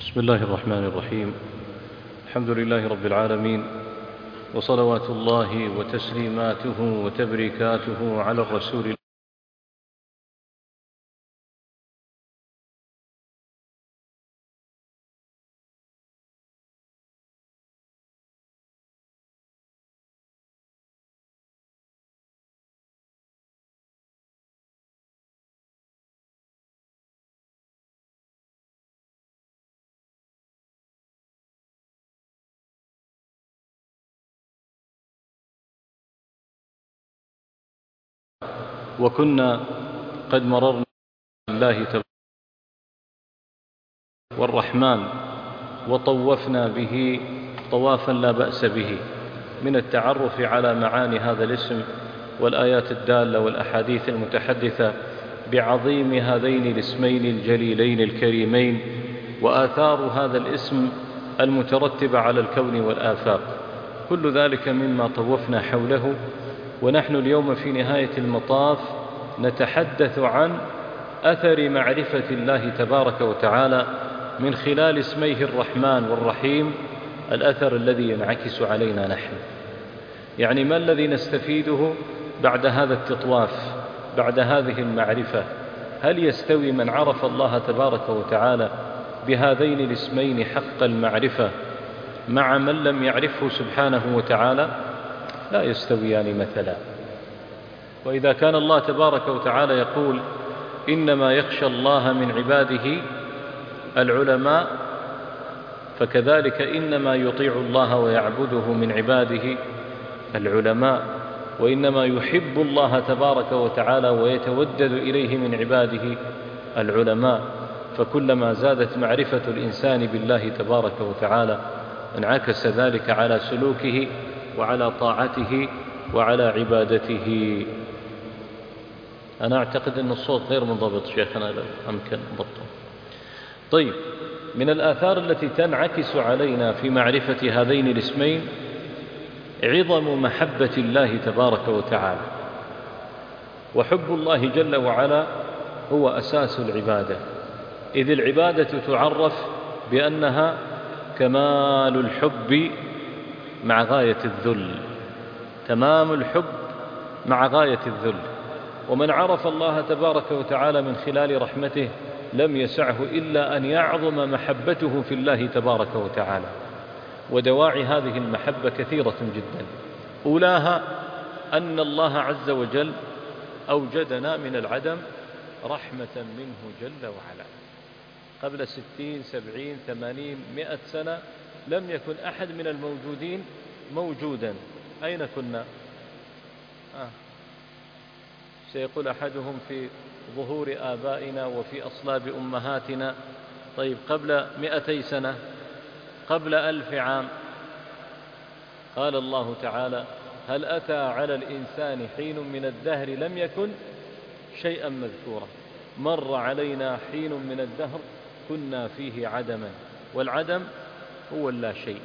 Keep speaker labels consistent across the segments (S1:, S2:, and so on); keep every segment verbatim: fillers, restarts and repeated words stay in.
S1: بسم الله الرحمن الرحيم. الحمد لله رب العالمين، وصلوات الله وتسليماته وتبريكاته على الرسول وكنا قد مررنا بالله تبارك والرحمن وطوفنا به طوافا لا بأس به من التعرف على معاني هذا الاسم والآيات الدالة والأحاديث المتحدثة بعظيم هذين الاسمين الجليلين الكريمين وآثار هذا الاسم المترتبة على الكون والآفاق. كل ذلك مما طوفنا حوله، ونحن اليوم في نهاية المطاف نتحدث عن أثر معرفة الله تبارك وتعالى من خلال اسميه الرحمن والرحيم، الأثر الذي ينعكس علينا نحن. يعني ما الذي نستفيده بعد هذا التطواف، بعد هذه المعرفة؟ هل يستوي من عرف الله تبارك وتعالى بهذين الاسمين حق المعرفة مع من لم يعرفه سبحانه وتعالى؟ لا يستويان مثلا. وإذا كان الله تبارك وتعالى يقول إنما يخشى الله من عباده العلماء، فكذلك إنما يطيع الله ويعبده من عباده العلماء، وإنما يحب الله تبارك وتعالى ويتودد إليه من عباده العلماء. فكلما زادت معرفة الإنسان بالله تبارك وتعالى انعكس ذلك على سلوكه وعلى طاعته وعلى عبادته. أنا أعتقد أن الصوت غير منضبط شيخنا، لو أمكن ضبطه. طيب، من الآثار التي تنعكس علينا في معرفة هذين الاسمين عظم محبة الله تبارك وتعالى. وحب الله جل وعلا هو أساس العبادة، إذ العبادة تعرف بأنها كمال الحب مع غاية الذل، تمام الحب مع غاية الذل. ومن عرف الله تبارك وتعالى من خلال رحمته لم يسعه إلا أن يعظم محبته في الله تبارك وتعالى. ودواعي هذه المحبة كثيرة جدا، أولاها أن الله عز وجل أوجدنا من العدم رحمة منه جل وعلا. قبل ستين سبعين ثمانين مئة سنة لم يكن أحد من الموجودين موجودا. أين كنا؟ آه. سيقول أحدهم في ظهور آبائنا وفي أصلاب أمهاتنا. طيب، قبل مئتي سنة، قبل ألف عام، قال الله تعالى: هل أتى على الإنسان حين من الدهر لم يكن شيئا مذكورا. مر علينا حين من الدهر كنا فيه عدما، والعدم هو اللا شيء،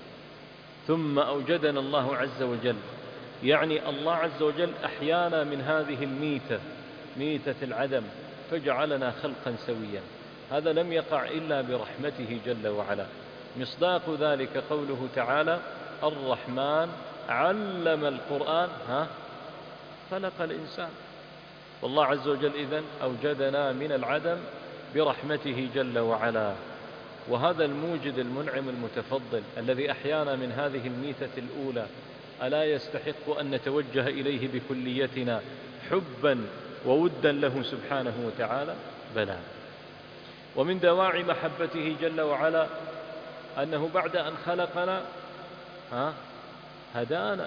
S1: ثم أوجدنا الله عز وجل. يعني الله عز وجل أحيانا من هذه الميتة، ميتة العدم، فجعلنا خلقا سويا. هذا لم يقع إلا برحمته جل وعلا. مصداق ذلك قوله تعالى: الرحمن علم القرآن ها خلق الإنسان. والله عز وجل إذن أوجدنا من العدم برحمته جل وعلا. وهذا الموجد المنعم المتفضل الذي أحيانا من هذه الميتة الأولى ألا يستحق أن نتوجه إليه بكليتنا حبا وودا له سبحانه وتعالى؟ بلى. ومن دواعي محبته جل وعلا أنه بعد أن خلقنا ها هدانا.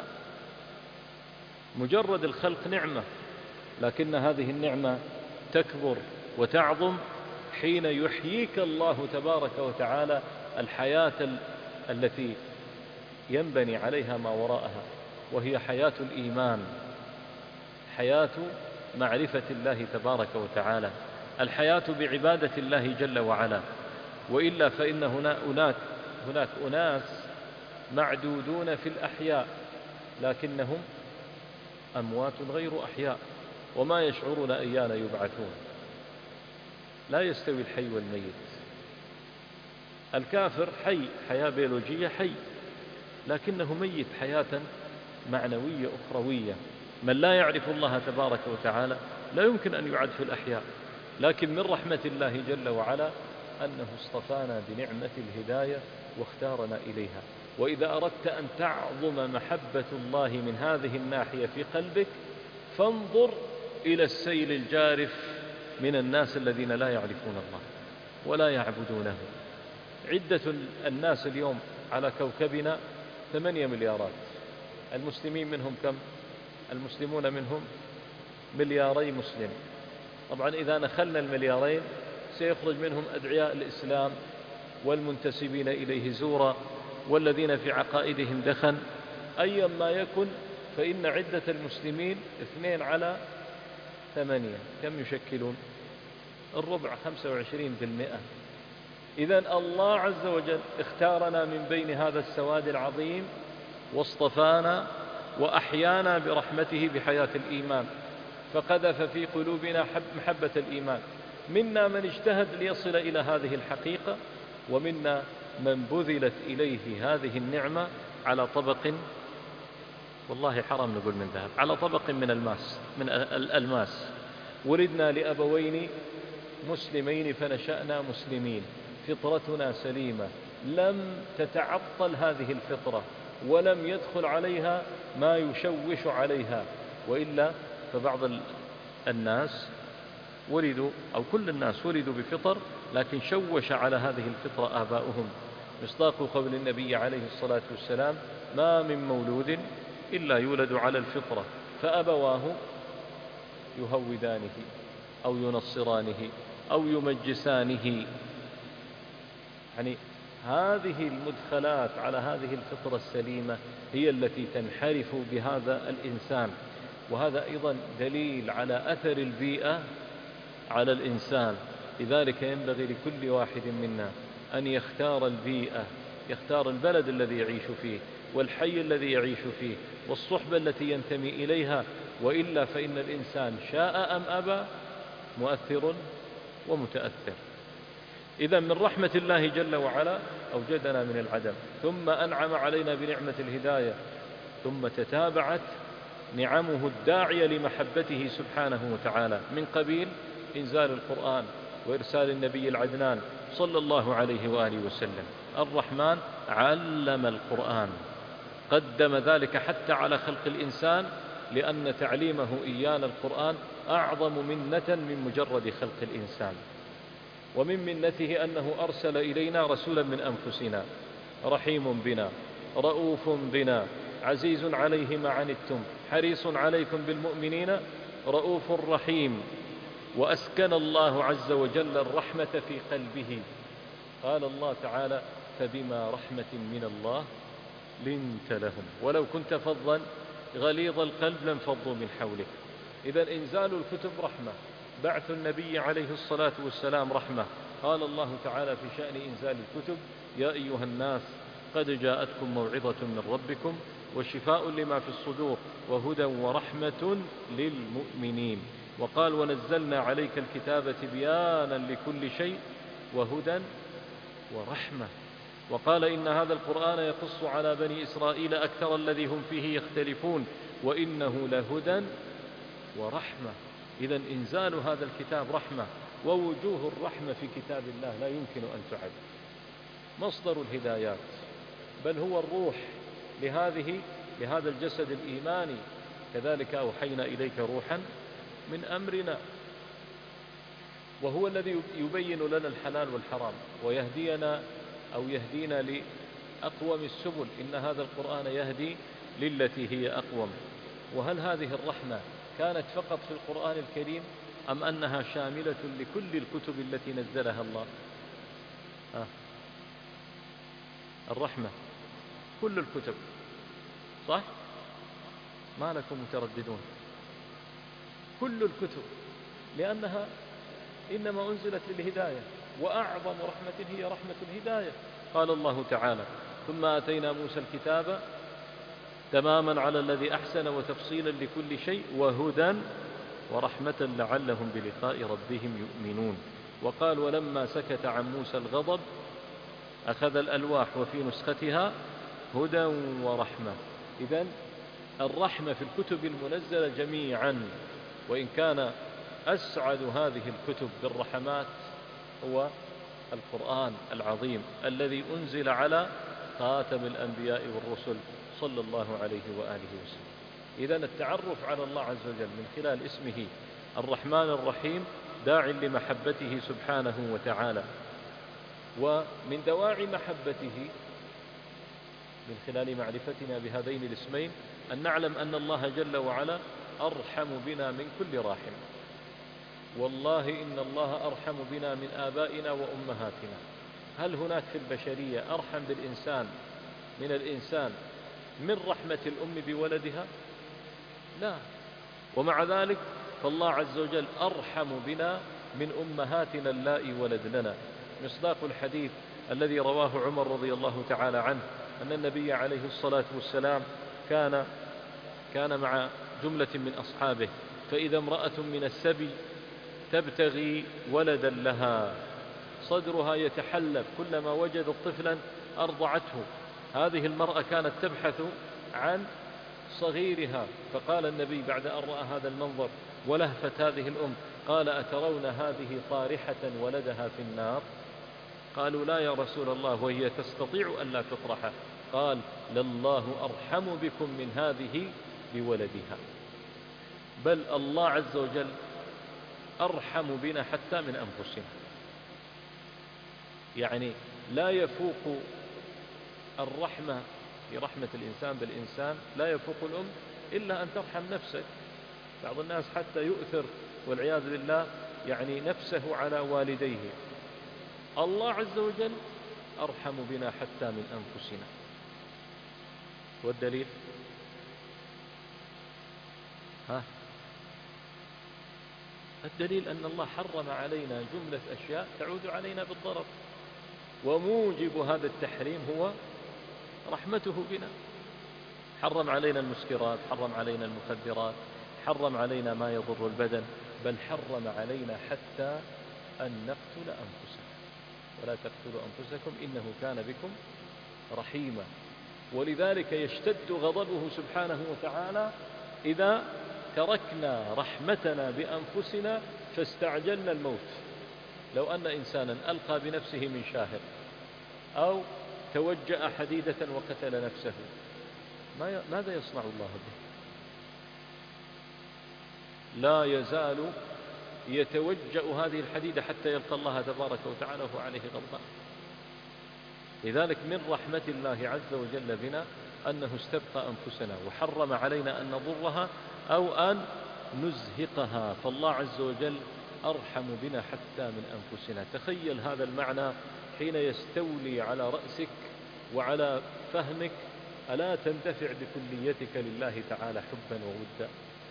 S1: مجرد الخلق نعمة، لكن هذه النعمة تكبر وتعظم حين يحييك الله تبارك وتعالى الحياة التي ينبني عليها ما وراءها، وهي حياة الإيمان، حياة معرفة الله تبارك وتعالى، الحياة بعبادة الله جل وعلا. وإلا فإن هناك هناك أناس معدودون في الأحياء لكنهم أموات غير أحياء، وما يشعرون أيان يبعثون. لا يستوي الحي والميت. الكافر حي حياة بيولوجية، حي لكنه ميت حياة معنوية أخروية. من لا يعرف الله تبارك وتعالى لا يمكن أن يعد في الأحياء، لكن من رحمة الله جل وعلا أنه اصطفانا بنعمة الهداية واختارنا إليها. وإذا أردت أن تعظم محبة الله من هذه الناحية في قلبك فانظر إلى السيل الجارف من الناس الذين لا يعرفون الله ولا يعبدونه. عدة الناس اليوم على كوكبنا ثمانية مليارات، المسلمين منهم كم؟ المسلمون منهم ملياري مسلم. طبعا إذا نخلنا المليارين سيخرج منهم أدعياء الإسلام والمنتسبين إليه زورا والذين في عقائدهم دخن. أيا ما يكن فإن عدة المسلمين اثنين على ثمانية، كم يشكلون؟ الربع، خمسة وعشرين بالمئة. إذن الله عز وجل اختارنا من بين هذا السواد العظيم واصطفانا وأحيانا برحمته بحياة الإيمان، فقذف في قلوبنا محبة الإيمان. منا من اجتهد ليصل إلى هذه الحقيقة، ومنا من بذلت إليه هذه النعمة على طبق، والله حرام نقول من ذهب، على طبق من الماس من الألماس. ولدنا لأبوين مسلمين فنشأنا مسلمين، فطرتنا سليمة، لم تتعطل هذه الفطرة ولم يدخل عليها ما يشوش عليها. وإلا فبعض الناس ولدوا أو كل الناس ولدوا بفطر لكن شوش على هذه الفطرة آباؤهم، مصداق قول النبي عليه الصلاة والسلام: ما من مولود إلا يولد على الفطرة فأبواه يهودانه أو ينصرانه أو يمجسانه. يعني هذه المدخلات على هذه الفطرة السليمة هي التي تنحرف بهذا الإنسان. وهذا أيضا دليل على أثر البيئة على الإنسان. لذلك ينبغي لكل واحد منا أن يختار البيئة، يختار البلد الذي يعيش فيه والحي الذي يعيش فيه والصحبة التي ينتمي إليها، وإلا فإن الإنسان شاء أم أبى مؤثر ومتأثر. إذا من رحمة الله جل وعلا أوجدنا من العدم، ثم أنعم علينا بنعمة الهداية، ثم تتابعت نعمه الداعية لمحبته سبحانه وتعالى، من قبيل إنزال القرآن وإرسال النبي العدنان صلى الله عليه وآله وسلم. الرحمن علم القرآن، قدم ذلك حتى على خلق الإنسان، لأن تعليمه إيانا القرآن أعظم منة من مجرد خلق الإنسان. ومن منته أنه أرسل إلينا رسولا من أنفسنا، رحيم بنا رؤوف بنا عزيز عليه ما عنتم حريص عليكم بالمؤمنين رؤوف رحيم. وأسكن الله عز وجل الرحمة في قلبه، قال الله تعالى: فبما رحمة من الله لنت لهم ولو كنت فظا غليظ القلب لانفضوا من حولك. إذا إنزال الكتب رحمة، بعث النبي عليه الصلاة والسلام رحمة. قال الله تعالى في شأن إنزال الكتب: يا أيها الناس قد جاءتكم موعظة من ربكم وشفاء لما في الصدور وهدى ورحمة للمؤمنين. وقال: ونزلنا عليك الكتاب تبيانا لكل شيء وهدى ورحمة. وقال: إن هذا القرآن يقص على بني إسرائيل أكثر الذي هم فيه يختلفون وإنه لهدى ورحمة. إذا إنزال هذا الكتاب رحمة، ووجوه الرحمة في كتاب الله لا يمكن أن تعد. مصدر الهدايات، بل هو الروح لهذه لهذا الجسد الإيماني. كذلك أوحينا إليك روحا من أمرنا، وهو الذي يبين لنا الحلال والحرام ويهدينا أو يهدينا لأقوم السبل. إن هذا القرآن يهدي للتي هي أقوم. وهل هذه الرحمة كانت فقط في القرآن الكريم أم أنها شاملة لكل الكتب التي نزلها الله؟ آه. الرحمة كل الكتب، صح؟ ما لكم مترددون؟ كل الكتب، لأنها إنما أنزلت للهداية، وأعظم رحمة هي رحمة الهداية. قال الله تعالى: ثم آتينا موسى الكتاب تماما على الذي أحسن وتفصيلا لكل شيء وهدى ورحمة لعلهم بلقاء ربهم يؤمنون. وقال: ولما سكت عن موسى الغضب أخذ الألواح وفي نسختها هدى ورحمة. إذن الرحمة في الكتب المنزلة جميعا، وإن كان أسعد هذه الكتب بالرحمات هو القرآن العظيم الذي أنزل على خاتم الأنبياء والرسل صلى الله عليه وآله وسلم. إذن التعرف على الله عز وجل من خلال اسمه الرحمن الرحيم داع لمحبته سبحانه وتعالى. ومن دواعي محبته من خلال معرفتنا بهذين الاسمين أن نعلم أن الله جل وعلا أرحم بنا من كل راحم. والله إن الله أرحم بنا من آبائنا وأمهاتنا. هل هناك في البشرية أرحم بالإنسان من الإنسان من رحمة الأم بولدها؟ لا. ومع ذلك فالله عز وجل أرحم بنا من أمهاتنا اللائي ولدننا. مصداق الحديث الذي رواه عمر رضي الله تعالى عنه أن النبي عليه الصلاة والسلام كان كان مع جملة من أصحابه، فإذا امرأة من السبي تبتغي ولدا لها صدرها يتحلب، كلما وجدت طفلا أرضعته. هذه المرأة كانت تبحث عن صغيرها، فقال النبي بعد أن رأى هذا المنظر ولهفت هذه الأم قال: أترون هذه طارحة ولدها في النار؟ قالوا: لا يا رسول الله، وهي تستطيع ألا تطرح. قال: لله أرحم بكم من هذه بولدها. بل الله عز وجل أرحم بنا حتى من أنفسنا. يعني لا يفوق الرحمة في رحمة الإنسان بالإنسان لا يفوق الأم إلا أن ترحم نفسك. بعض الناس حتى يؤثر والعياذ بالله يعني نفسه على والديه. الله عز وجل أرحم بنا حتى من أنفسنا. والدليل ها الدليل أن الله حرم علينا جملة أشياء تعود علينا بالضرر، وموجب هذا التحريم هو رحمته بنا. حرم علينا المسكرات، حرم علينا المخدرات، حرم علينا ما يضر البدن، بل حرم علينا حتى أن نقتل أنفسنا. ولا تقتلوا أنفسكم إنه كان بكم رحيما. ولذلك يشتد غضبه سبحانه وتعالى إذا تركنا رحمتنا بأنفسنا فاستعجلنا الموت. لو أن إنسانا ألقى بنفسه من شاهق أو توجأ حديدة وقتل نفسه ماذا يصنع الله به؟ لا يزال يتوجأ هذه الحديدة حتى يلقى الله تبارك وتعالى وهو عليه غضبان. لذلك من رحمة الله عز وجل بنا أنه استبقى أنفسنا وحرم علينا أن نضرها أو أن نزهقها. فالله عز وجل أرحم بنا حتى من أنفسنا. تخيل هذا المعنى حين يستولي على رأسك وعلى فهمك، ألا تندفع بكليتك لله تعالى حبا وودا؟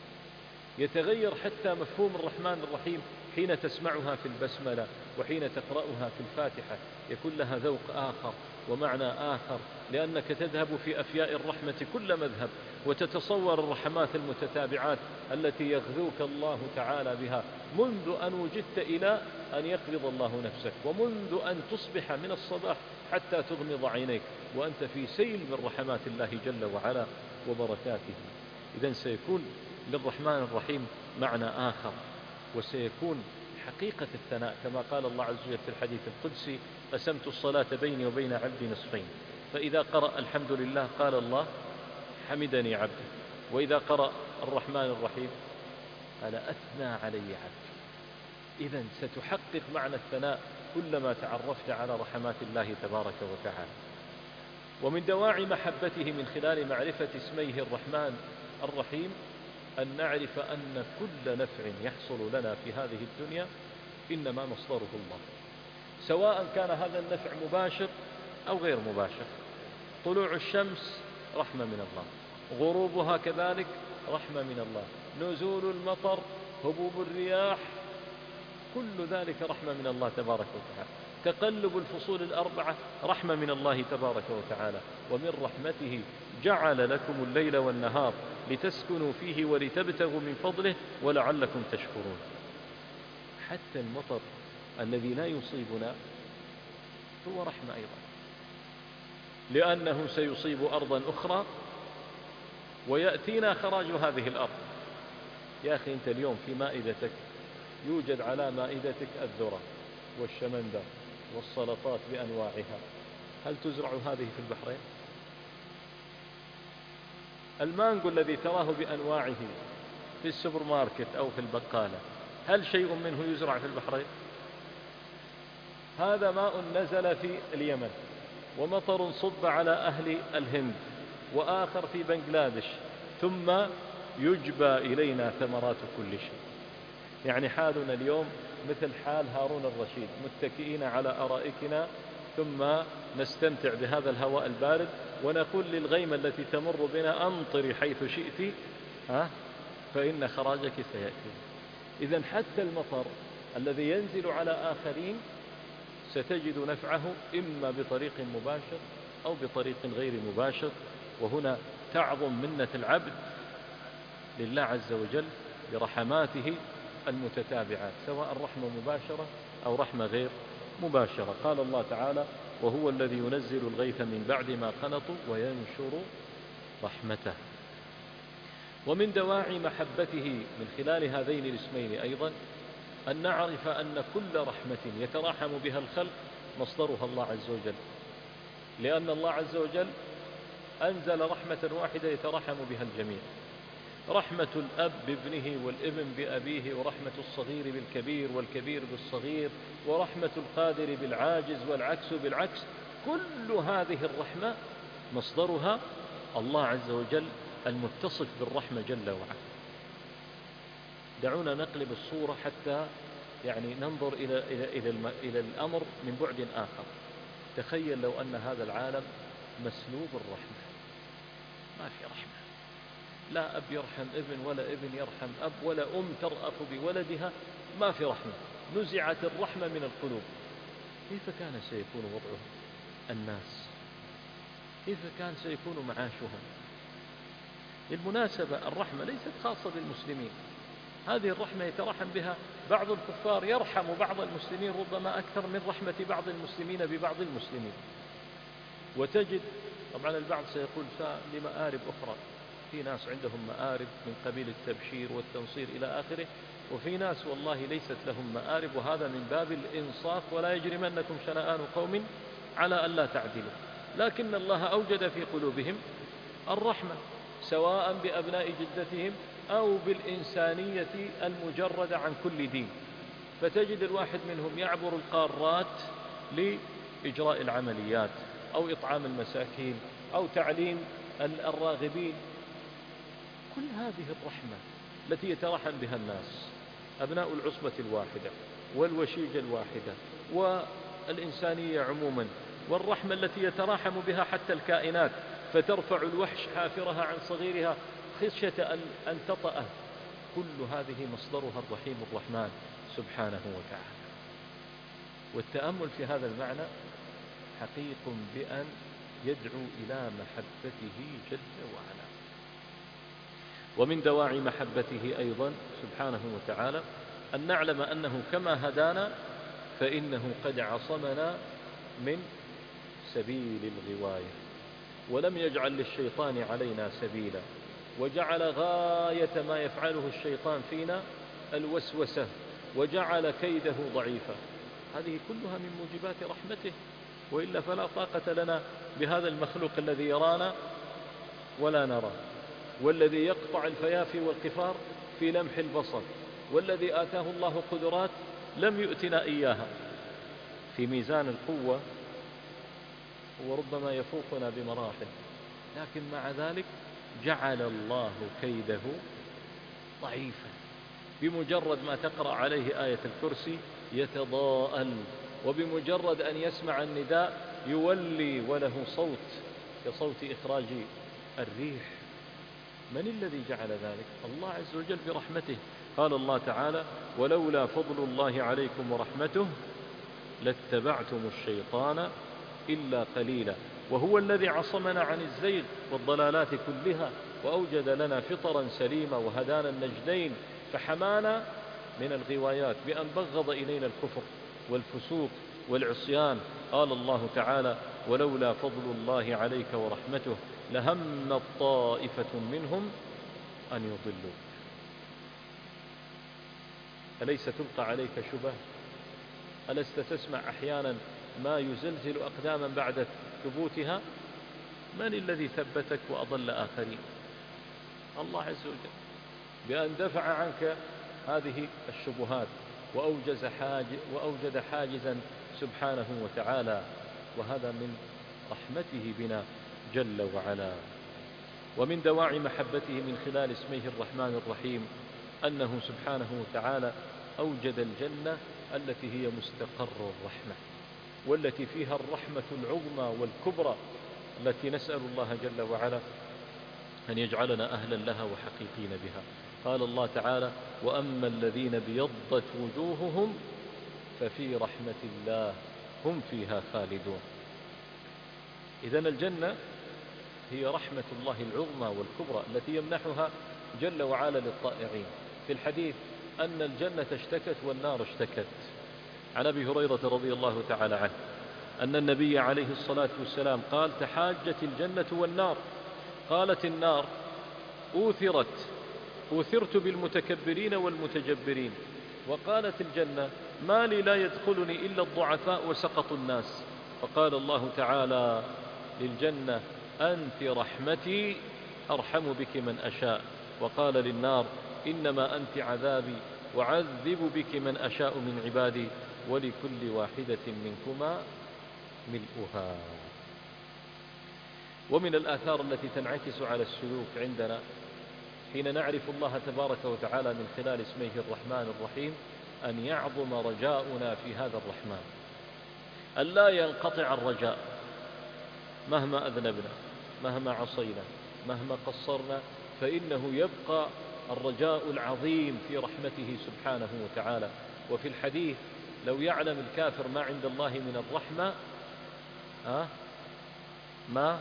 S1: يتغير حتى مفهوم الرحمن الرحيم حين تسمعها في البسملة وحين تقرأها في الفاتحة، يكون لها ذوق آخر ومعنى آخر، لأنك تذهب في أفياء الرحمة كل مذهب وتتصور الرحمات المتتابعات التي يغذوك الله تعالى بها منذ أن وجدت إلى أن يقبض الله نفسك، ومنذ أن تصبح من الصباح حتى تغمض عينيك وأنت في سيل من رحمات الله جل وعلا وبركاته. إذن سيكون للرحمن الرحيم معنى آخر، وسيكون حقيقة الثناء كما قال الله عز وجل في الحديث القدسي: قسمت الصلاة بيني وبين عبدي نصفين، فإذا قرأ الحمد لله قال الله حمدني عبدي، وإذا قرأ الرحمن الرحيم قال أثنى علي عبدي. إذن ستحقق معنى الثناء كلما تعرفت على رحمات الله تبارك وتعالى. ومن دواعي محبته من خلال معرفة اسميه الرحمن الرحيم أن نعرف أن كل نفع يحصل لنا في هذه الدنيا إنما مصدره الله، سواء كان هذا النفع مباشر أو غير مباشر. طلوع الشمس رحمة من الله، غروبها كذلك رحمة من الله، نزول المطر، هبوب الرياح، كل ذلك رحمة من الله تبارك وتعالى. تقلب الفصول الأربعة رحمة من الله تبارك وتعالى. ومن رحمته جعل لكم الليل والنهار لتسكنوا فيه ولتبتغوا من فضله ولعلكم تشكرون. حتى المطر الذي لا يصيبنا هو رحمة أيضا. لأنه سيصيب أرضا أخرى ويأتينا خراج هذه الأرض. يا أخي أنت اليوم في مائدتك يوجد على مائدتك الذرة والشمندر والسلطات بأنواعها، هل تزرع هذه في البحرين؟ المانجو الذي تراه بأنواعه في السوبر ماركت أو في البقالة، هل شيء منه يزرع في البحرين؟ هذا ماء نزل في اليمن، ومطر صب على أهل الهند، وآخر في بنغلاديش، ثم يجبى إلينا ثمرات كل شيء. يعني حالنا اليوم مثل حال هارون الرشيد، متكئين على أرائكنا ثم نستمتع بهذا الهواء البارد ونقول للغيمة التي تمر بنا أمطري حيث شئت ها فإن خراجك سيأتي. إذن حتى المطر الذي ينزل على آخرين ستجد نفعه إما بطريق مباشر أو بطريق غير مباشر. وهنا تعظم منة العبد لله عز وجل برحماته المتتابعات، سواء رحمة مباشرة أو رحمة غير مباشرة. قال الله تعالى: وهو الذي ينزل الغيث من بعد ما قنطوا وينشر رحمته. ومن دواعي محبته من خلال هذين الاسمين أيضا أن نعرف أن كل رحمة يتراحم بها الخلق مصدرها الله عز وجل، لأن الله عز وجل أنزل رحمة واحدة يتراحم بها الجميع. رحمة الأب بابنه والابن بأبيه، ورحمة الصغير بالكبير والكبير بالصغير، ورحمة القادر بالعاجز والعكس بالعكس. كل هذه الرحمة مصدرها الله عز وجل المتصف بالرحمة جل وعلا. دعونا نقلب الصورة حتى يعني ننظر إلى, إلى, إلى, الم... إلى الأمر من بعد آخر. تخيل لو أن هذا العالم مسلوب الرحمة، ما في رحمة، لا أب يرحم ابن ولا ابن يرحم أب ولا أم ترأف بولدها، ما في رحمة، نزعت الرحمة من القلوب. كيف كان سيكون وضعهم الناس؟ كيف كان سيكون معاشهم؟ بالمناسبة الرحمة ليست خاصة بالمسلمين، هذه الرحمة يترحم بها بعض الكفار، يرحم بعض المسلمين ربما أكثر من رحمة بعض المسلمين ببعض المسلمين. وتجد طبعا البعض سيقول لمآرب أخرى، في ناس عندهم مآرب من قبيل التبشير والتنصير إلى آخره، وفي ناس والله ليست لهم مآرب، وهذا من باب الإنصاف، ولا يجرمنكم شنآن قوم على ألا تعدلوا. لكن الله أوجد في قلوبهم الرحمة، سواء بأبناء جدتهم أو بالإنسانية المجردة عن كل دين. فتجد الواحد منهم يعبر القارات لإجراء العمليات أو إطعام المساكين أو تعليم الراغبين. كل هذه الرحمة التي يترحم بها الناس، أبناء العصبة الواحدة والوشيجة الواحدة والإنسانية عموما، والرحمة التي يتراحم بها حتى الكائنات، فترفع الوحش حافرها عن صغيرها خشية أن تطأه. كل هذه مصدرها الرحيم الرحمن سبحانه وتعالى. والتأمل في هذا المعنى حقيق بأن يدعو إلى محبته جل وعلا. ومن دواعي محبته أيضا سبحانه وتعالى أن نعلم أنه كما هدانا فإنه قد عصمنا من سبيل الغواية، ولم يجعل للشيطان علينا سبيلا، وجعل غاية ما يفعله الشيطان فينا الوسوسة، وجعل كيده ضعيفا. هذه كلها من موجبات رحمته، وإلا فلا طاقة لنا بهذا المخلوق الذي يرانا ولا نرى، والذي يقطع الفيافي والقفار في لمح البصر، والذي آتاه الله قدرات لم يؤتنا إياها. في ميزان القوة وربما يفوقنا بمراحل، لكن مع ذلك جعل الله كيده ضعيفا. بمجرد ما تقرأ عليه آية الكرسي يتضاءل، وبمجرد أن يسمع النداء يولي وله صوت كصوت إخراج الريح. من الذي جعل ذلك؟ الله عز وجل برحمته. قال الله تعالى: ولولا فضل الله عليكم ورحمته لاتبعتم الشيطان إلا قليلا. وهو الذي عصمنا عن الزيغ والضلالات كلها، وأوجد لنا فطرا سليمة، وهدانا النجدين، فحمانا من الغوايات بأن بغض إلينا الكفر والفسوق والعصيان. قال الله تعالى: ولولا فضل الله عليك ورحمته لهمت طائفة منهم أن يضلوك. أليس تلقى عليك شبه؟ ألست تسمع أحيانا ما يزلزل أقداما بعد ثبوتها؟ من الذي ثبتك وأضل آخرين؟ الله عز وجل، بأن دفع عنك هذه الشبهات وأوجز حاج وأوجد حاجزا سبحانه وتعالى، وهذا من رحمته بنا جل وعلا. ومن دواعي محبته من خلال اسميه الرحمن الرحيم أنه سبحانه وتعالى أوجد الجنة التي هي مستقر الرحمة، والتي فيها الرحمة العظمى والكبرى، التي نسأل الله جل وعلا أن يجعلنا أهلا لها وحقيقين بها. قال الله تعالى: وأما الذين بيضت وجوههم ففي رحمة الله هم فيها خالدون. إذن الجنة هي رحمة الله العظمى والكبرى التي يمنحها جل وعلا للطائعين. في الحديث أن الجنة اشتكت والنار اشتكت. عن أبي هريرة رضي الله تعالى عنه أن النبي عليه الصلاة والسلام قال: تحاجت الجنة والنار. قالت النار: أوثرت أوثرت بالمتكبرين والمتجبرين. وقالت الجنة: ما لي لا يدخلني إلا الضعفاء وسقط الناس. فقال الله تعالى للجنة: أنت رحمتي أرحم بك من أشاء. وقال للنار: إنما أنت عذابي وعذب بك من أشاء من عبادي ولكل واحدة منكما ملؤها. ومن الآثار التي تنعكس على السلوك عندنا حين نعرف الله تبارك وتعالى من خلال اسمه الرحمن الرحيم أن يعظم رجاؤنا في هذا الرحمن، أن لا ينقطع الرجاء مهما أذنبنا، مهما عصينا، مهما قصرنا، فإنه يبقى الرجاء العظيم في رحمته سبحانه وتعالى. وفي الحديث: لو يعلم الكافر ما عند الله من الرحمة أه؟ ما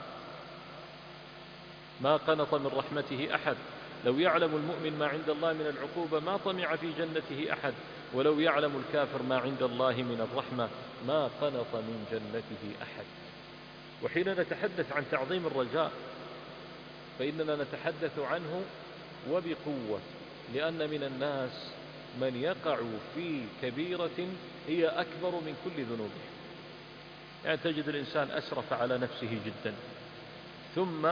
S1: ما قنط من رحمته أحد. لو يعلم المؤمن ما عند الله من العقوبة ما طمع في جنته أحد. ولو يعلم الكافر ما عند الله من الرحمة ما قنط من جنته أحد. وحين نتحدث عن تعظيم الرجاء فإننا نتحدث عنه وبقوة، لأن من الناس من يقع في كبيرة هي أكبر من كل ذنوبه. يعني تجد الإنسان أسرف على نفسه جدا، ثم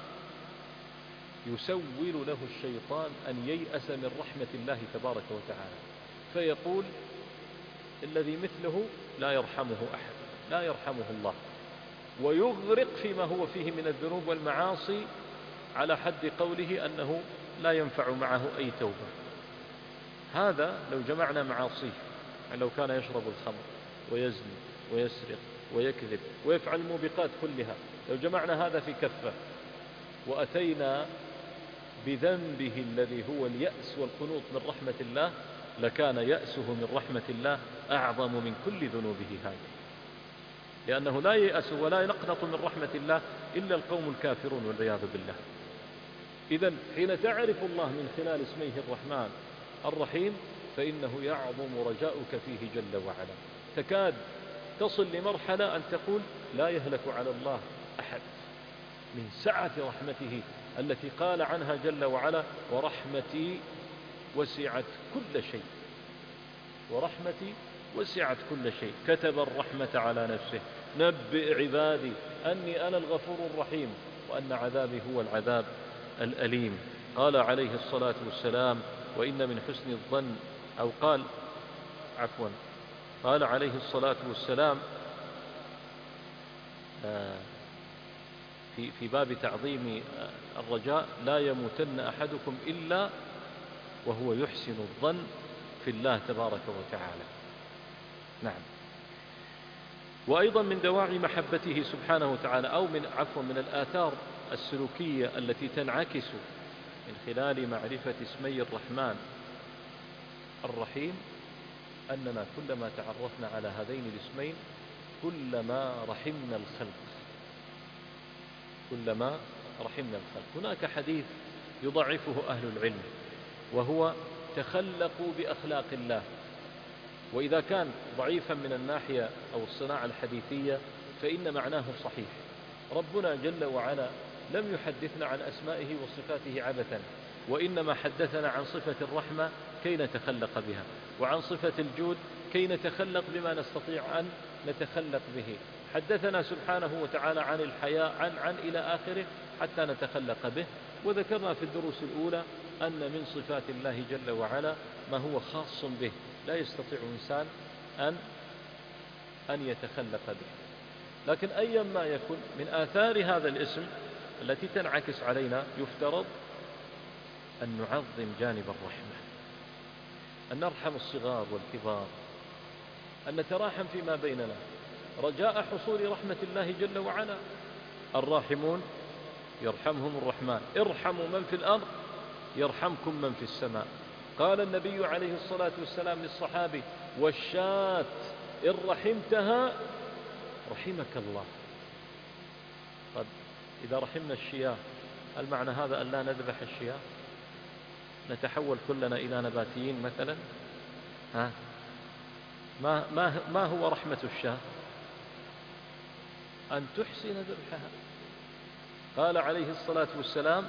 S1: يسول له الشيطان أن ييأس من رحمة الله تبارك وتعالى، فيقول: الذي مثله لا يرحمه أحد، لا يرحمه الله، ويغرق فيما هو فيه من الذنوب والمعاصي على حد قوله أنه لا ينفع معه أي توبة. هذا لو جمعنا معاصيه، يعني لو كان يشرب الخمر ويزني ويسرق ويكذب ويفعل الموبقات كلها، لو جمعنا هذا في كفة وأتينا بذنبه الذي هو اليأس والقنوط من رحمة الله، لكان يأسه من رحمة الله أعظم من كل ذنوبه هذه، لأنه لا يأس ولا يقنط من رحمة الله إلا القوم الكافرون والعياذ بالله. إذن حين تعرف الله من خلال اسميه الرحمن الرحيم فإنه يعظم رجاؤك فيه جل وعلا، تكاد تصل لمرحلة أن تقول: لا يهلك على الله أحد، من سعة رحمته التي قال عنها جل وعلا: ورحمتي وسعت كل شيء. ورحمتي وسعت كل شيء. كتب الرحمة على نفسه: نبئ عبادي أني أنا الغفور الرحيم وأن عذابي هو العذاب الأليم. قال عليه الصلاة والسلام: وإن من حسن الظن، أو قال عفوا قال عليه الصلاة والسلام في في باب تعظيم الرجاء: لا يموتن أحدكم إلا وهو يحسن الظن في الله تبارك وتعالى. نعم. وأيضا من دواعي محبته سبحانه وتعالى، أو من عفوا من الآثار السلوكية التي تنعكس من خلال معرفة اسمي الرحمن الرحيم، أننا كلما تعرفنا على هذين الاسمين كلما رحمنا الخلق، كلما رحمنا الخلق. هناك حديث يضعفه أهل العلم، وهو: تخلقوا بأخلاق الله وإذا كان ضعيفا من الناحية أو الصناعة الحديثية فإن معناه صحيح. ربنا جل وعلا لم يحدثنا عن أسمائه وصفاته عبثا، وإنما حدثنا عن صفة الرحمة كي نتخلق بها، وعن صفة الجود كي نتخلق بما نستطيع أن نتخلق به. حدثنا سبحانه وتعالى عن الحياء عن عن إلى آخره حتى نتخلق به. وذكرنا في الدروس الأولى أن من صفات الله جل وعلا ما هو خاص به لا يستطيع إنسان أن أن يتخلق به. لكن أيا ما يكن من آثار هذا الاسم التي تنعكس علينا يفترض أن نعظم جانب الرحمة، أن نرحم الصغار والكبار، أن نتراحم فيما بيننا رجاء حصول رحمة الله جل وعلا. الراحمون يرحمهم الرحمن، ارحموا من في الأرض يرحمكم من في السماء. قال النبي عليه الصلاة والسلام للصحابي: والشاة إن رحمتها رحمك الله. طب إذا رحمنا الشياه هل معنى هذا أن لا نذبح الشياه؟ نتحول كلنا إلى نباتيين مثلا؟ ها؟ ما, ما, ما هو رحمة الشاة؟ أن تحسن ذبحها. قال عليه الصلاة والسلام: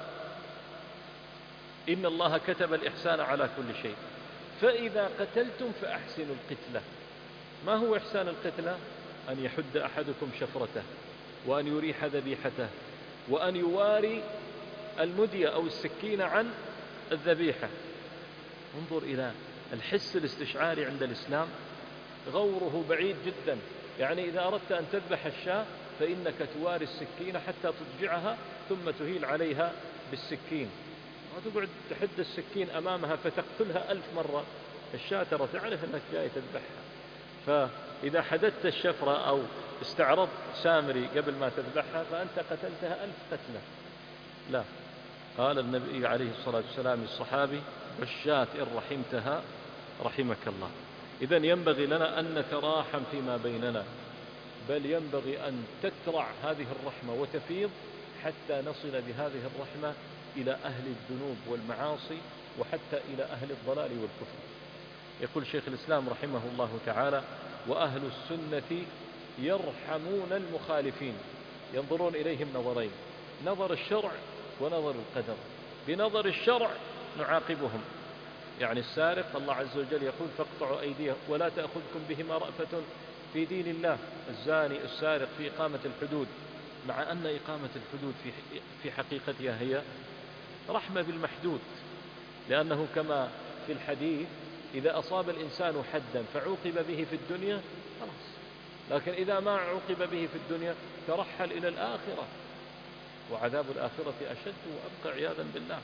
S1: إن الله كتب الإحسان على كل شيء، فإذا قتلتم فأحسنوا القتلة. ما هو إحسان القتلة؟ أن يحد أحدكم شفرته، وأن يريح ذبيحته، وأن يواري المدية أو السكين عن الذبيحة. انظر إلى الحس الاستشعاري عند الإسلام، غوره بعيد جدا. يعني إذا أردت أن تذبح الشاة فإنك تواري السكين حتى تضجعها ثم تهيل عليها بالسكين، وتقعد تحد السكين أمامها فتقتلها ألف مرة. الشاة ترى تعرف أنك جاي تذبحها، فإذا حددت الشفرة أو استعرضت سامري قبل ما تذبحها فأنت قتلتها ألف قتلة. لا، قال النبي عليه الصلاة والسلام للصحابي: والشاة إن رحمتها رحمك الله. إذن ينبغي لنا أن نتراحم فيما بيننا، بل ينبغي أن تترع هذه الرحمة وتفيض حتى نصل بهذه الرحمة إلى أهل الذنوب والمعاصي وحتى إلى أهل الضلال والكفر. يقول شيخ الإسلام رحمه الله تعالى: وأهل السنة يرحمون المخالفين، ينظرون إليهم نظرين: نظر الشرع ونظر القدر. بنظر الشرع نعاقبهم، يعني السارق الله عز وجل يقول: فاقطعوا أيديهم ولا تأخذكم بهما رأفة في دين الله. الزاني السارق في إقامة الحدود، مع أن إقامة الحدود في في حقيقتها هي رحمة بالمحدود، لأنه كما في الحديث: إذا أصاب الإنسان حدا فعوقب به في الدنيا خلاص، لكن إذا ما عوقب به في الدنيا ترحل إلى الآخرة، وعذاب الآخرة أشد وأبقى عياذا بالله.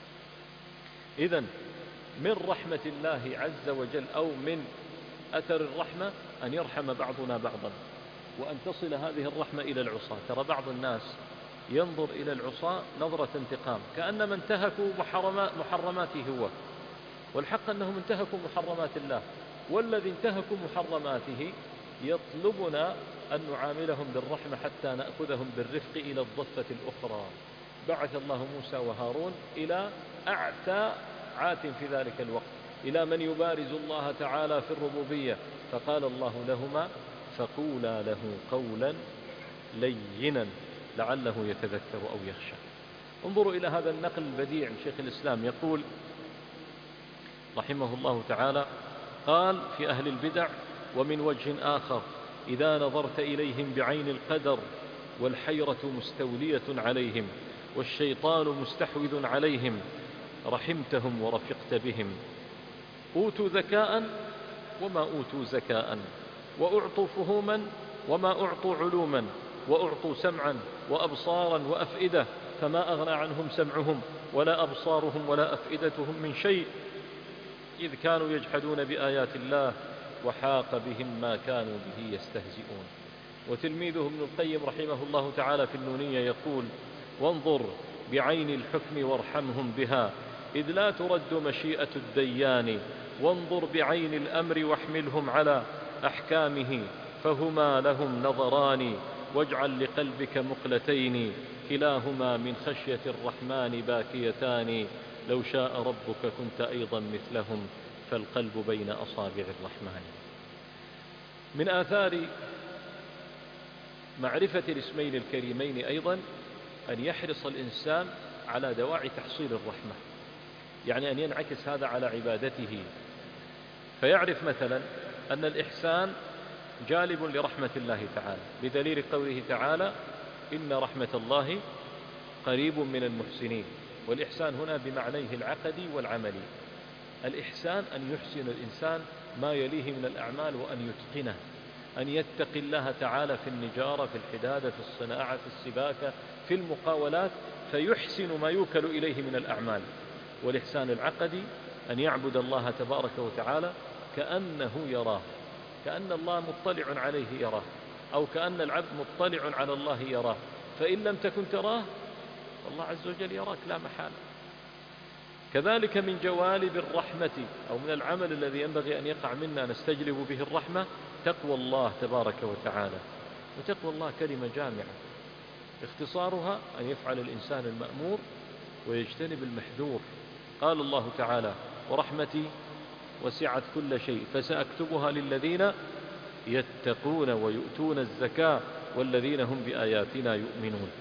S1: إذن من رحمة الله عز وجل أو من أثر الرحمة أن يرحم بعضنا بعضا، وأن تصل هذه الرحمة إلى العصاة. ترى بعض الناس ينظر إلى العصاة نظرة انتقام، كأنما انتهكوا محرماته هو، والحق أنهم انتهكوا محرمات الله، والذي انتهكوا محرماته يطلبنا أن نعاملهم بالرحمة حتى نأخذهم بالرفق إلى الضفة الأخرى. بعث الله موسى وهارون إلى أعتى عات في ذلك الوقت، إلى من يبارز الله تعالى في الربوبية، فقال الله لهما: فقولا له قولا لينا لعله يتذكر أو يخشى. انظروا إلى هذا النقل البديع شيخ الإسلام، يقول رحمه الله تعالى: قال في أهل البدع: ومن وجه آخر إذا نظرت إليهم بعين القدر والحيرة مستولية عليهم والشيطان مستحوذ عليهم رحمتهم ورفقت بهم. أوتوا ذكاء وما أوتوا زكاء، وأعطوا فهوما وما أعطوا علوما، وأعطوا سمعا وأبصارا وأفئدة فما أغنى عنهم سمعهم ولا أبصارهم ولا أفئدتهم من شيء، إذ كانوا يجحدون بآيات الله وحاق بهم ما كانوا به يستهزئون. وتلميذه ابن القيم رحمه الله تعالى في النونية يقول: وانظر بعين الحكم وارحمهم بها، إذ لا ترد مشيئة الديان، وانظر بعين الأمر واحملهم على أحكامه، فهما لهم نظران، واجعل لقلبك مقلتين، كلاهما من خشية الرحمن باكيتان، لو شاء ربك كنت أيضا مثلهم، فالقلب بين أصابع الرحمن. من آثار معرفة الاسمين الكريمين أيضا أن يحرص الإنسان على دواعي تحصيل الرحمة، يعني أن ينعكس هذا على عبادته، فيعرف مثلا أن الإحسان جالب لرحمة الله تعالى، بدليل قوله تعالى إن رحمة الله قريب من المحسنين. والإحسان هنا بمعنيه العقدي والعملي. الإحسان أن يحسن الإنسان ما يليه من الأعمال وأن يتقنه، أن يتقي الله تعالى في النجارة، في الحدادة، في الصناعة، في السباكة، في المقاولات، فيحسن ما يوكل إليه من الأعمال. والإحسان العقدي أن يعبد الله تبارك وتعالى كأنه يراه، كأن الله مطلع عليه يراه، أو كأن العبد مطلع على الله يراه، فإن لم تكن تراه الله عز وجل يراك لا محالة. كذلك من جوالب الرحمة أو من العمل الذي ينبغي أن يقع منا نستجلب به الرحمة تقوى الله تبارك وتعالى. وتقوى الله كلمة جامعة، اختصارها أن يفعل الإنسان المأمور ويجتنب المحذور. قال الله تعالى ورحمتي وسعت كل شيء فسأكتبها للذين يتقون ويؤتون الزكاة والذين هم بآياتنا يؤمنون.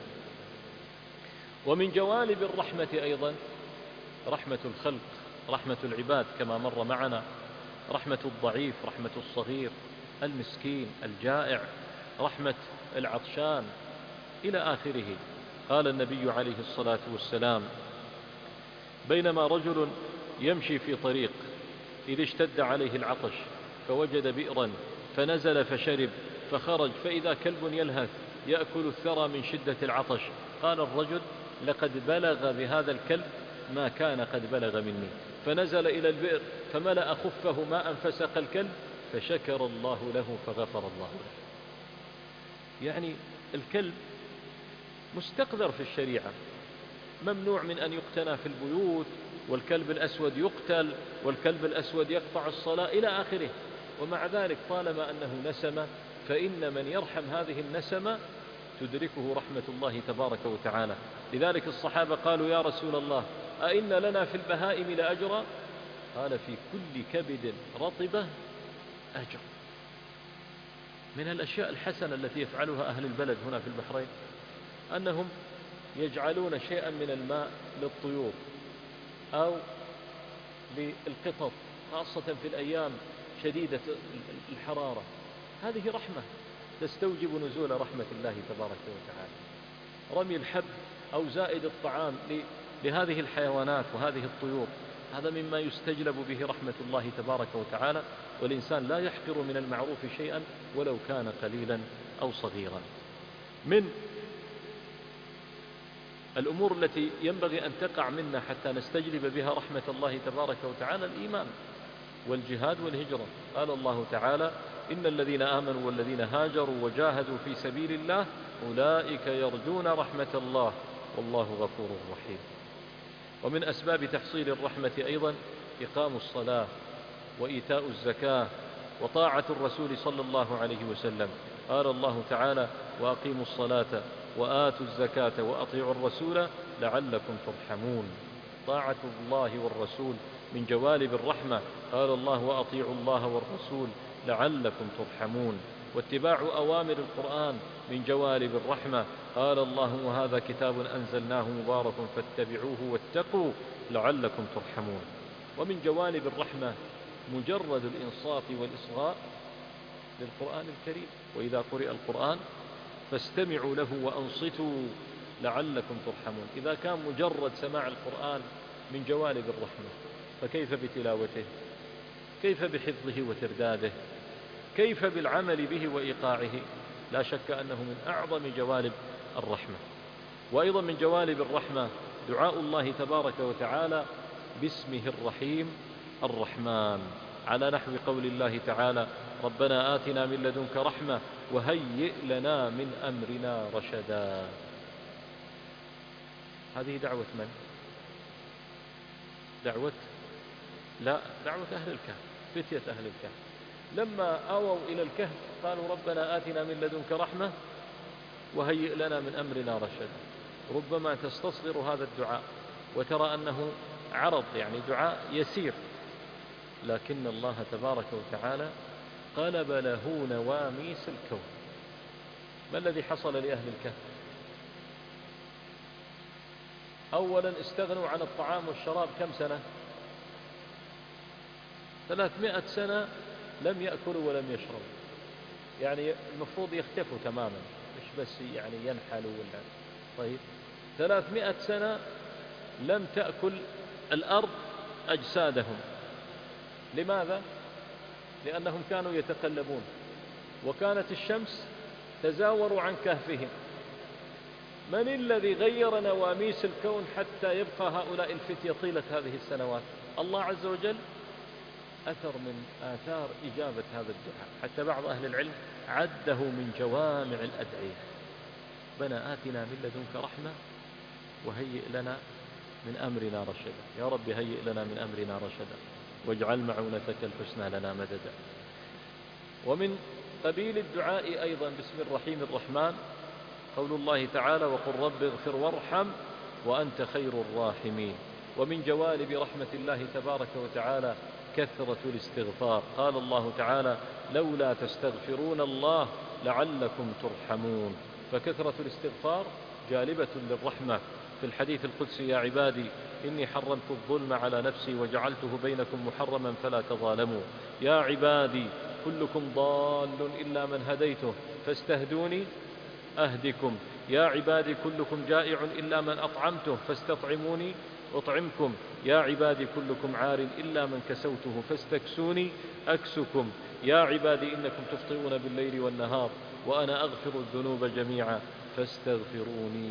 S1: ومن جوالب الرحمة أيضا رحمة الخلق، رحمة العباد كما مر معنا، رحمة الضعيف، رحمة الصغير، المسكين، الجائع، رحمة العطشان إلى آخره. قال النبي عليه الصلاة والسلام بينما رجل يمشي في طريق إذ اشتد عليه العطش فوجد بئرا فنزل فشرب فخرج فإذا كلب يلهث يأكل الثرى من شدة العطش. قال الرجل لقد بلغ بهذا الكلب ما كان قد بلغ مني، فنزل إلى البئر فملأ خفه ماء فسق الكلب فشكر الله له فغفر الله له. يعني الكلب مستقذر في الشريعة، ممنوع من أن يقتنى في البيوت، والكلب الأسود يقتل، والكلب الأسود يقطع الصلاة إلى آخره. ومع ذلك طالما أنه نسمة فإن من يرحم هذه النسمة تدركه رحمة الله تبارك وتعالى. لذلك الصحابة قالوا يا رسول الله أئن لنا في البهائم لأجرا؟ قال في كل كبد رطبة أجر. من الأشياء الحسنة التي يفعلها أهل البلد هنا في البحرين أنهم يجعلون شيئا من الماء للطيور أو للقطط، خاصة في الأيام شديدة الحرارة. هذه رحمة تستوجب نزول رحمة الله تبارك وتعالى. رمي الحب أو زائد الطعام لهذه الحيوانات وهذه الطيور هذا مما يستجلب به رحمة الله تبارك وتعالى. والإنسان لا يحقر من المعروف شيئا ولو كان قليلا أو صغيرا. من الأمور التي ينبغي أن تقع منا حتى نستجلب بها رحمة الله تبارك وتعالى الإيمان والجهاد والهجرة. قال الله تعالى إن الذين آمنوا والذين هاجروا وجاهدوا في سبيل الله أولئك يرجون رحمة الله والله غفور رحيم. ومن أسباب تحصيل الرحمة أيضا إقام الصلاة وإيتاء الزكاة وطاعة الرسول صلى الله عليه وسلم. قال الله تعالى وأقيموا الصلاة وآتوا الزكاة وأطيعوا الرسول لعلكم ترحمون. طاعة الله والرسول من جوالب الرحمة. قال الله وأطيعوا الله والرسول لعلكم ترحمون. واتباع أوامر القرآن من جوالب الرحمة. قال الله وهذا كتاب أنزلناه مبارك فاتبعوه واتقوا لعلكم ترحمون. ومن جوالب الرحمة مجرد الإنصات والإصغاء للقرآن الكريم. وإذا قرئ القرآن فاستمعوا له وأنصتوا لعلكم ترحمون. إذا كان مجرد سماع القرآن من جوالب الرحمة فكيف بتلاوته؟ كيف بحفظه وترداده؟ كيف بالعمل به وإيقاعه؟ لا شك أنه من أعظم جوالب الرحمة. وأيضا من جوالب الرحمة دعاء الله تبارك وتعالى باسمه الرحيم الرحمن، على نحو قول الله تعالى ربنا آتنا من لدنك رحمة وهيئ لنا من أمرنا رشدا. هذه دعوة من؟ دعوة لا دعوة أهل الكهف، فتية أهل الكهف لما آووا إلى الكهف قالوا ربنا آتنا من لدنك رحمة وهيئ لنا من أمرنا رشدا. ربما تستصغر هذا الدعاء وترى أنه عرض، يعني دعاء يسير، لكن الله تبارك وتعالى قلب له نواميس الكون. ما الذي حصل لأهل الكهف؟ أولا استغنوا عن الطعام والشراب كم سنة؟ ثلاثمائة سنة لم يأكلوا ولم يشربوا، يعني المفروض يختفوا تماما، مش بس يعني ينحلوا ولا. طيب ثلاثمائة سنة لم تأكل الأرض أجسادهم. لماذا؟ لأنهم كانوا يتقلبون، وكانت الشمس تزاور عن كهفهم. من الذي غير نواميس الكون حتى يبقى هؤلاء الفتية طيلة هذه السنوات؟ الله عز وجل. أثر من آثار إجابة هذا الدعاء، حتى بعض أهل العلم عده من جوامع الأدعية. ربنا آتنا من لدنك رحمة وهيئ لنا من أمرنا رشدا. يا رب هيئ لنا من أمرنا رشدا واجعل معونتك الحسنى لنا مددا. ومن قبيل الدعاء أيضا باسم الرحيم الرحمن قول الله تعالى وقل رب اغفر وارحم وأنت خير الراحمين. ومن جوانب رحمة الله تبارك وتعالى كثرة الاستغفار. قال الله تعالى لولا تستغفرون الله لعلكم ترحمون. فكثرة الاستغفار جالبة للرحمة. في الحديث القدسي يا عبادي إني حرمت الظلم على نفسي وجعلته بينكم محرما فلا تظالموا. يا عبادي كلكم ضال إلا من هديته فاستهدوني أهدكم. يا عبادي كلكم جائع إلا من أطعمته فاستطعموني أطعمكم. يا عبادي كلكم عار إلا من كسوته فاستكسوني أكسكم. يا عبادي إنكم تخطئون بالليل والنهار وأنا أغفر الذنوب جميعا فاستغفروني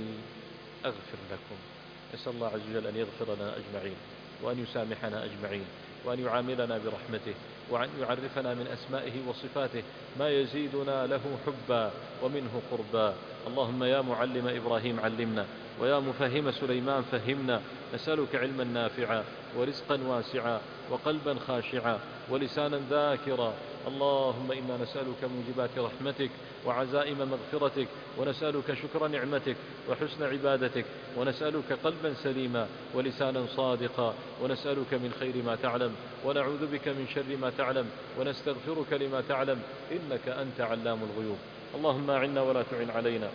S1: أغفر لكم. نسأل الله عز وجل أن يغفر لنا أجمعين وأن يسامحنا أجمعين وأن يعاملنا برحمته وأن يعرفنا من أسمائه وصفاته ما يزيدنا له حبا ومنه قربا. اللهم يا معلم إبراهيم علمنا ويا مفهم سليمان فهمنا. نسألك علما نافعا ورزقا واسعا وقلبا خاشعا ولسانا ذاكرا. اللهم إنا نسألك موجبات رحمتك وعزائم مغفرتك ونسألك شكر نعمتك وحسن عبادتك ونسألك قلبا سليما ولسانا صادقا ونسألك من خير ما تعلم ونعوذ بك من شر ما تعلم ونستغفرك لما تعلم إنك أنت علام الغيوب. اللهم أعنا ولا تعن علينا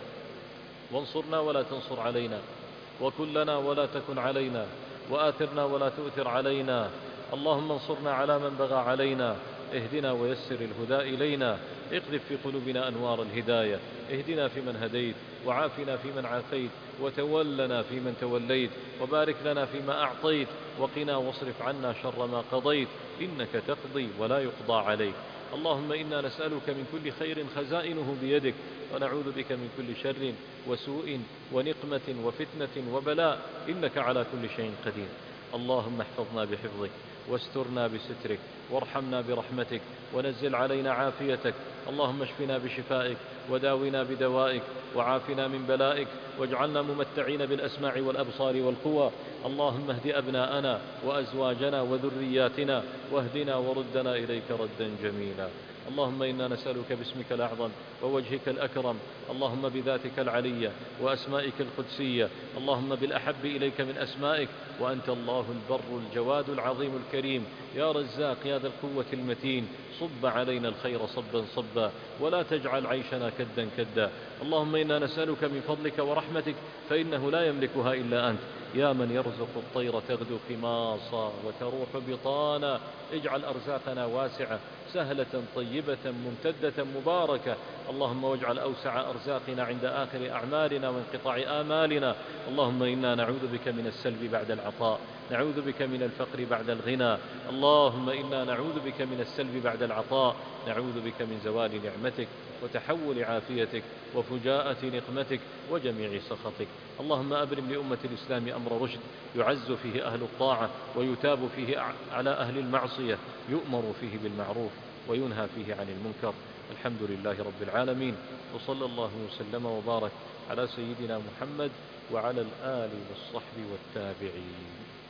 S1: وانصرنا ولا تنصر علينا وكن لنا ولا تكن علينا وآثرنا ولا تؤثر علينا. اللهم انصرنا على من بغى علينا. اهدنا ويسر الهدى إلينا. اقذف في قلوبنا أنوار الهداية. اهدنا فيمن هديت وعافنا فيمن عافيت وتولنا فيمن توليت وبارك لنا فيما أعطيت وقنا واصرف عنا شر ما قضيت إنك تقضي ولا يقضى عليك. اللهم إنا نسألك من كل خير خزائنه بيدك ونعوذ بك من كل شر وسوء ونقمة وفتنة وبلاء إنك على كل شيء قدير. اللهم احفظنا بحفظك واسترنا بسترك وارحمنا برحمتك ونزل علينا عافيتك. اللهم اشفنا بشفائك وداونا بدوائك وعافنا من بلائك واجعلنا ممتعين بالأسماع والأبصار والقوى. اللهم اهد أبناءنا وأزواجنا وذرياتنا واهدنا وردنا إليك ردا جميلا. اللهم إنا نسألك باسمك الأعظم ووجهك الأكرم اللهم بذاتك العلية وأسمائك القدسية اللهم بالأحب إليك من أسمائك وأنت الله البر الجواد العظيم الكريم يا رزاق يا ذا القوة المتين صب علينا الخير صبا صبا ولا تجعل عيشنا كدا كدا. اللهم إنا نسألك من فضلك ورحمتك فإنه لا يملكها إلا أنت يا من يرزق الطير تغدو خماصا وتروح بطانا. اجعل أرزاقنا واسعة سهلة طيبة ممتدة مباركة. اللهم واجعل أوسع أرزاقنا عند آخر أعمالنا وانقطاع آمالنا. اللهم إنا نعوذ بك من السلب بعد العطاء نعوذ بك من الفقر بعد الغنى. اللهم إنا نعوذ بك من السلب بعد العطاء نعوذ بك من زوال نعمتك وتحول عافيتك وفجاءة نقمتك وجميع سخطك. اللهم أبرم لأمة الإسلام أمر رشد يعز فيه أهل الطاعة ويتاب فيه على أهل المعصية يؤمر فيه بالمعروف وينهى فيه عن المنكر. الحمد لله رب العالمين وصلى الله وسلم وبارك على سيدنا محمد وعلى الآل والصحب والتابعين.